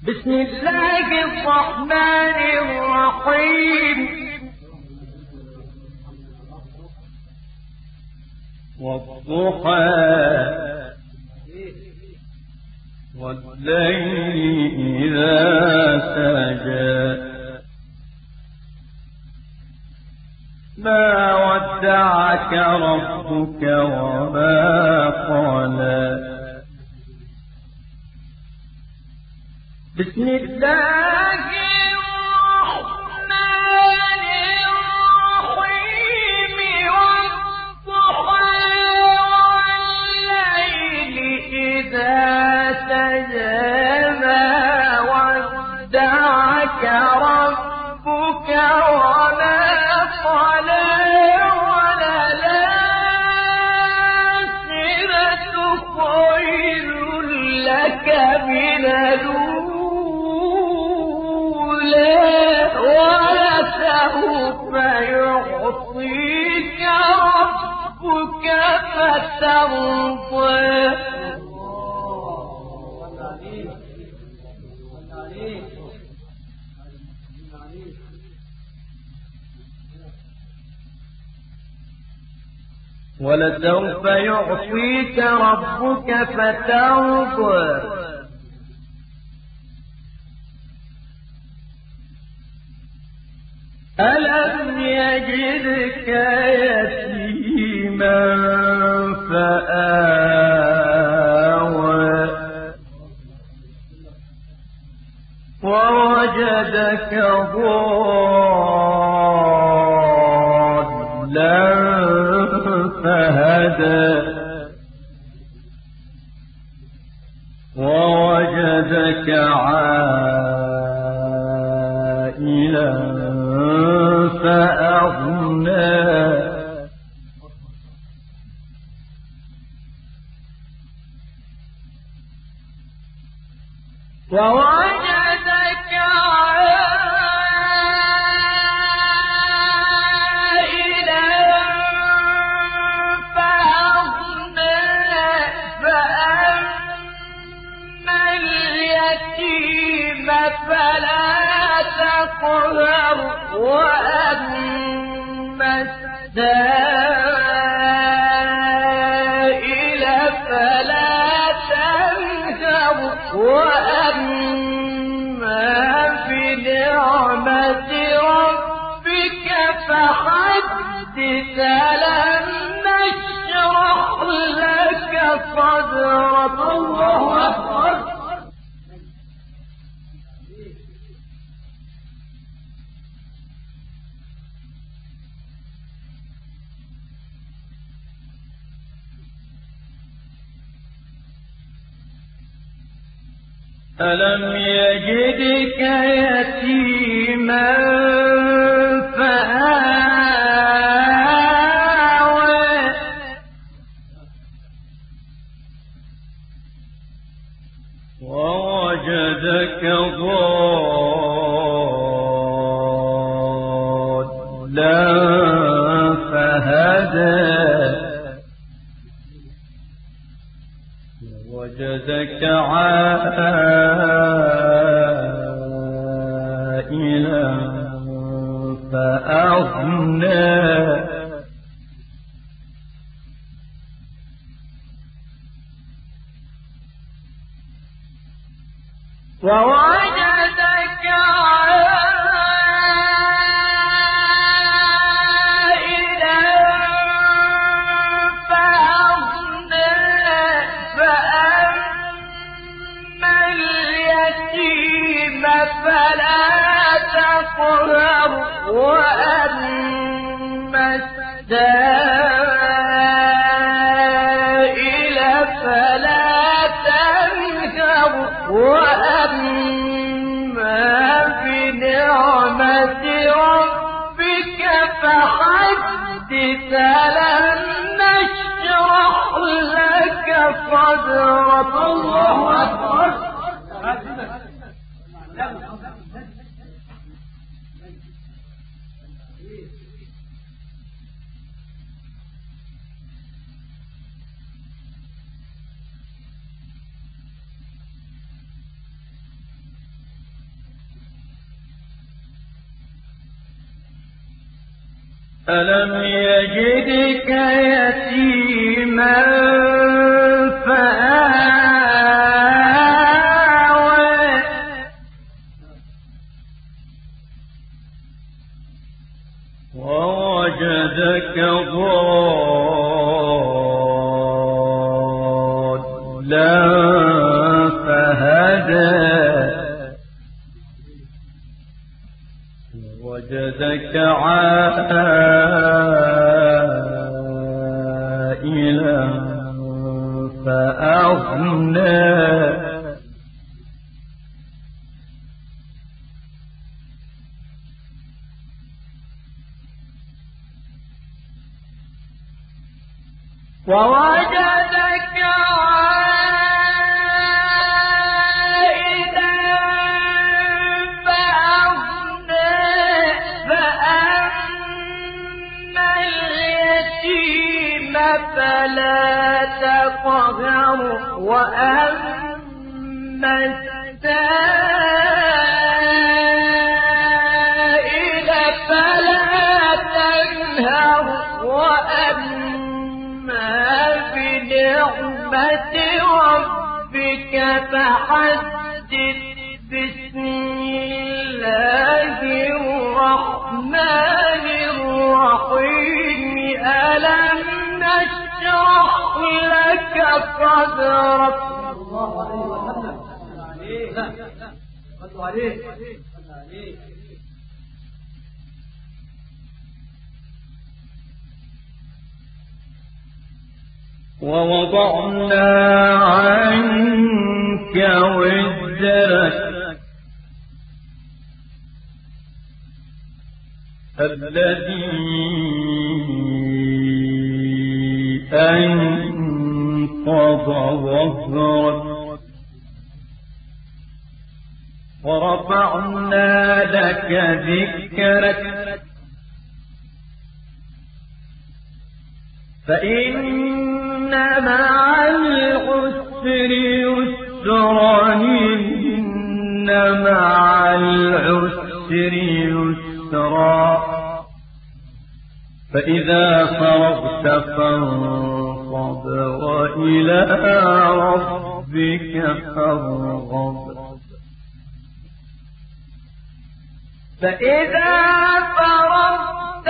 بسم الله الرحمن الرحيم. والضحى والليل إذا سجى ما ودعك ربك وما قلى. بسم الله الرحمن الرحيم. والضحى والليل إذا سجى ما ودعك ربك وما قلى. وللآخرة خير لك من ولسوف يعطيك ربك فترضى. ولسوف يعطيك ربك فترضى. ألم يجدك يتيما فآوى ووجدك ضالا فهدى ووجدك عائلا فأغنى ووجدك عائلا فأغنى فأما اليتيم فلا تقهر وأما السائل فلا تنهر وأما بنعمة ربك فحدث. ألم نشرح لك صدرك. الله أكبر. ألم يجدك يتيما فآوى ووجدك ضالا فهدى ووجدك عائلا فأغنى ووجدك عائلا فأغنى فأما اليتيم فلا تقهر وأما السائل فلا تنهر وأما بنعمة ربك فحدث. ألم نشرح لك صدرك. الله أكبر. ألم يجدك يتيما فآوى ووجدك ضالا فهدى ووجدك عائلا فأغنى ووجدك عائلا فأغنى فأما اليتيم فلا تقهر وأما السائل فلا تنهر وأما بنعمة ربك فحدث بسم الله الرحمن الرحيم ألم نشرح لك صدرك ووضعنا عنك وزرك الذي أنقض ظهرك ورفعنا لك ذكرك فإن مع العسر يسرا إن مع العسر يسرا فإذا فرغت فانصب وإلى ربك فارغب فإذا فرغت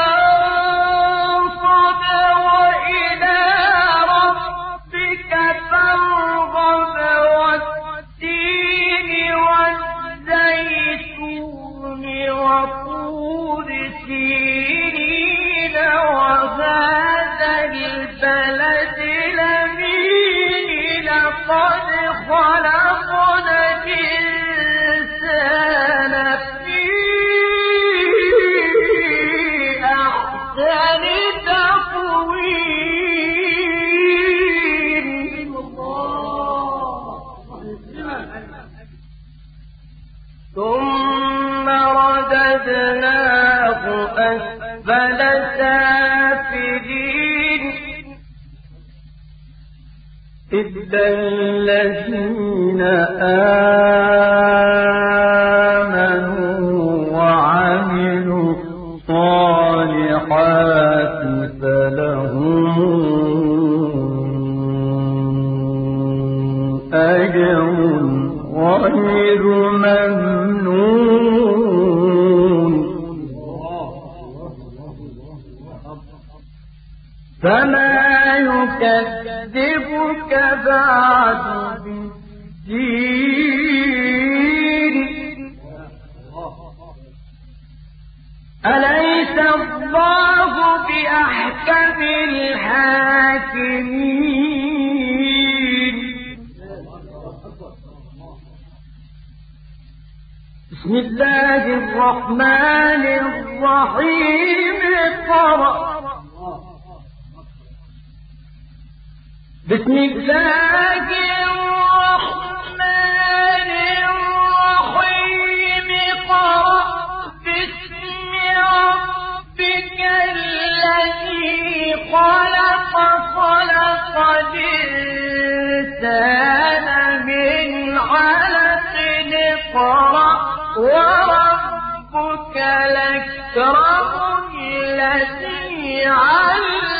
فانصب وإلى ربك فارغب والتين والزيتون وطور سينين وهذا البلد الأمين لقد خلقنا الإنسان في أحسن تقويم ثم رددناه أسفل سافلين إلا الذين آمنوا وعملوا الصالحات فلهم أجر غير ممنون فما يكذبك بعد بالدين أليس الله بأحكم الحاكمين بسم الله الرحمن الرحيم اقرأ بسم الله الرحمن الرحيم اقرأ باسم ربك الذي خلق خلق الإنسان من علق اقرأ وربك الأكرم التي علمت